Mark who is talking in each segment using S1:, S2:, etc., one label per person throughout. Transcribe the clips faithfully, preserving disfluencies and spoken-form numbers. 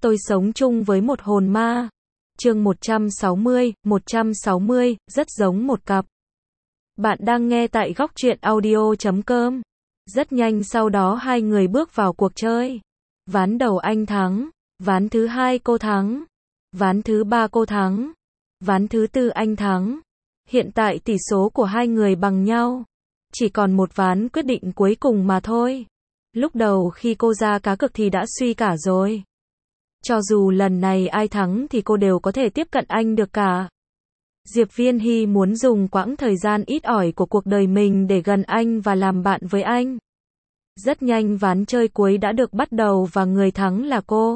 S1: Tôi sống chung với một hồn ma. Chương một trăm sáu mươi, một trăm sáu mươi, rất giống một cặp. Bạn đang nghe tại góc truyện audio chấm com. Rất nhanh sau đó hai người bước vào cuộc chơi. Ván đầu anh thắng, ván thứ hai cô thắng, ván thứ ba cô thắng, ván thứ tư anh thắng. Hiện tại tỷ số của hai người bằng nhau. Chỉ còn một ván quyết định cuối cùng mà thôi. Lúc đầu khi cô ra cá cược thì đã suy cả rồi. Cho dù lần này ai thắng thì cô đều có thể tiếp cận anh được cả. Diệp Viên Hy muốn dùng quãng thời gian ít ỏi của cuộc đời mình để gần anh và làm bạn với anh. Rất nhanh ván chơi cuối đã được bắt đầu và người thắng là cô.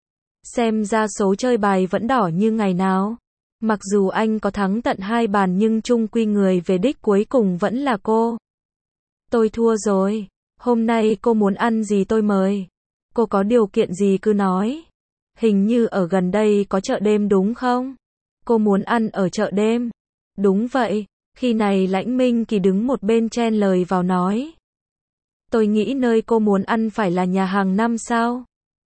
S1: Xem ra số chơi bài vẫn đỏ như ngày nào. Mặc dù anh có thắng tận hai bàn nhưng chung quy người về đích cuối cùng vẫn là cô. Tôi thua rồi. Hôm nay cô muốn ăn gì tôi mời. Cô có điều kiện gì cứ nói. Hình như ở gần đây có chợ đêm đúng không? Cô muốn ăn ở chợ đêm. Đúng vậy. Khi này Lãnh Minh Kỳ đứng một bên chen lời vào nói. Tôi nghĩ nơi cô muốn ăn phải là nhà hàng năm sao?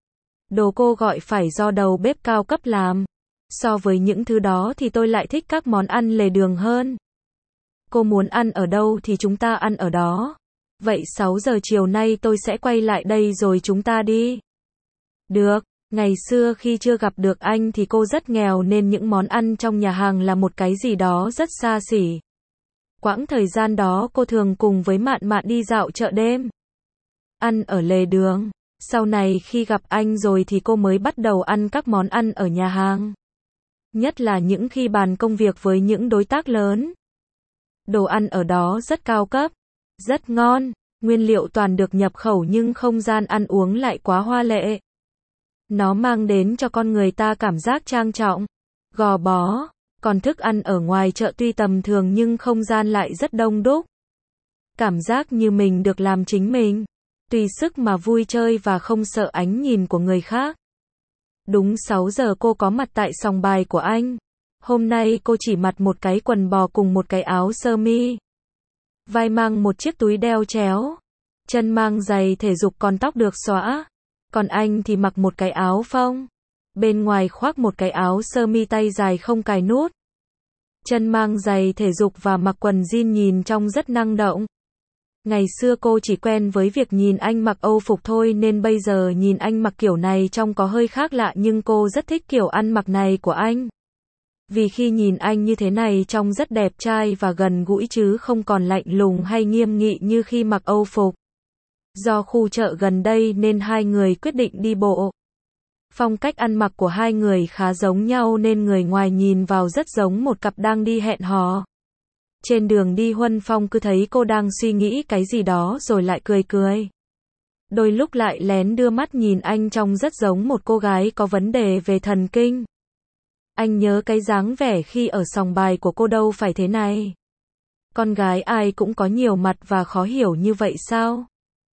S1: Đồ cô gọi phải do đầu bếp cao cấp làm. So với những thứ đó thì tôi lại thích các món ăn lề đường hơn. Cô muốn ăn ở đâu thì chúng ta ăn ở đó. Vậy sáu giờ chiều nay tôi sẽ quay lại đây rồi chúng ta đi. Được. Ngày xưa khi chưa gặp được anh thì cô rất nghèo nên những món ăn trong nhà hàng là một cái gì đó rất xa xỉ. Quãng thời gian đó cô thường cùng với Mạn Mạn đi dạo chợ đêm. Ăn ở lề đường. Sau này khi gặp anh rồi thì cô mới bắt đầu ăn các món ăn ở nhà hàng. Nhất là những khi bàn công việc với những đối tác lớn. Đồ ăn ở đó rất cao cấp, rất ngon, nguyên liệu toàn được nhập khẩu nhưng không gian ăn uống lại quá hoa lệ. Nó mang đến cho con người ta cảm giác trang trọng, gò bó, còn thức ăn ở ngoài chợ tuy tầm thường nhưng không gian lại rất đông đúc. Cảm giác như mình được làm chính mình, tùy sức mà vui chơi và không sợ ánh nhìn của người khác. Đúng sáu giờ cô có mặt tại sòng bài của anh. Hôm nay cô chỉ mặc một cái quần bò cùng một cái áo sơ mi. Vai mang một chiếc túi đeo chéo. Chân mang giày thể dục còn tóc được xõa. Còn anh thì mặc một cái áo phông. Bên ngoài khoác một cái áo sơ mi tay dài không cài nút. Chân mang giày thể dục và mặc quần jean nhìn trông rất năng động. Ngày xưa cô chỉ quen với việc nhìn anh mặc Âu phục thôi nên bây giờ nhìn anh mặc kiểu này trông có hơi khác lạ nhưng cô rất thích kiểu ăn mặc này của anh. Vì khi nhìn anh như thế này trông rất đẹp trai và gần gũi chứ không còn lạnh lùng hay nghiêm nghị như khi mặc Âu phục. Do khu chợ gần đây nên hai người quyết định đi bộ. Phong cách ăn mặc của hai người khá giống nhau nên người ngoài nhìn vào rất giống một cặp đang đi hẹn hò. Trên đường đi Huân Phong cứ thấy cô đang suy nghĩ cái gì đó rồi lại cười cười. Đôi lúc lại lén đưa mắt nhìn anh trông rất giống một cô gái có vấn đề về thần kinh. Anh nhớ cái dáng vẻ khi ở sòng bài của cô đâu phải thế này. Con gái ai cũng có nhiều mặt và khó hiểu như vậy sao?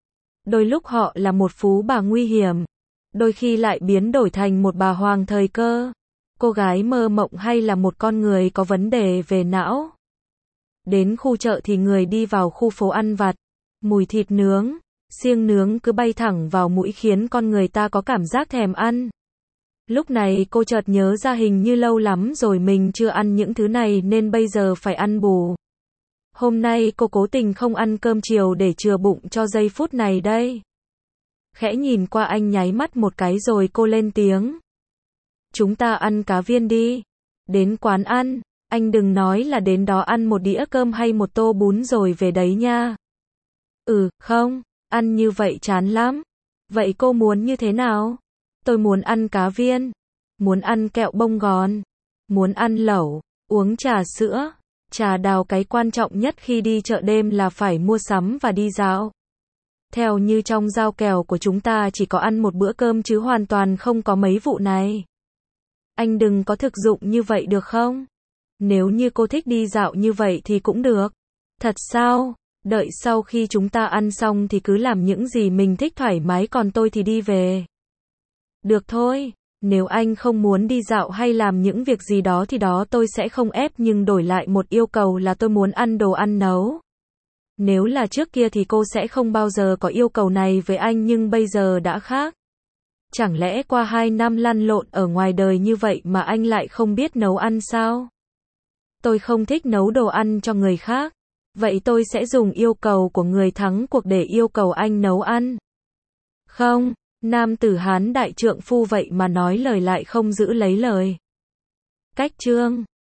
S1: Đôi lúc họ là một phú bà nguy hiểm, đôi khi lại biến đổi thành một bà hoàng thời cơ. Cô gái mơ mộng hay là một con người có vấn đề về não. Đến khu chợ thì người đi vào khu phố ăn vặt. Mùi thịt nướng, xiêng nướng cứ bay thẳng vào mũi khiến con người ta có cảm giác thèm ăn. Lúc này cô chợt nhớ ra hình như lâu lắm rồi mình chưa ăn những thứ này nên bây giờ phải ăn bù. Hôm nay cô cố tình không ăn cơm chiều để chừa bụng cho giây phút này đây. Khẽ nhìn qua anh nháy mắt một cái rồi cô lên tiếng. Chúng ta ăn cá viên đi. Đến quán ăn. Anh đừng nói là đến đó ăn một đĩa cơm hay một tô bún rồi về đấy nha. Ừ, không, ăn như vậy chán lắm. Vậy cô muốn như thế nào? Tôi muốn ăn cá viên, muốn ăn kẹo bông gòn, muốn ăn lẩu, uống trà sữa, trà đào. Cái quan trọng nhất khi đi chợ đêm là phải mua sắm và đi dạo. Theo như trong giao kèo của chúng ta chỉ có ăn một bữa cơm chứ hoàn toàn không có mấy vụ này. Anh đừng có thực dụng như vậy được không? Nếu như cô thích đi dạo như vậy thì cũng được. Thật sao? Đợi sau khi chúng ta ăn xong thì cứ làm những gì mình thích thoải mái còn tôi thì đi về. Được thôi, nếu anh không muốn đi dạo hay làm những việc gì đó thì đó tôi sẽ không ép nhưng đổi lại một yêu cầu là tôi muốn ăn đồ ăn nấu. Nếu là trước kia thì cô sẽ không bao giờ có yêu cầu này với anh nhưng bây giờ đã khác. Chẳng lẽ qua hai năm lăn lộn ở ngoài đời như vậy mà anh lại không biết nấu ăn sao? Tôi không thích nấu đồ ăn cho người khác. Vậy tôi sẽ dùng yêu cầu của người thắng cuộc để yêu cầu anh nấu ăn. Không, nam tử Hán đại trượng phu vậy mà nói lời lại không giữ lấy lời. Cách chương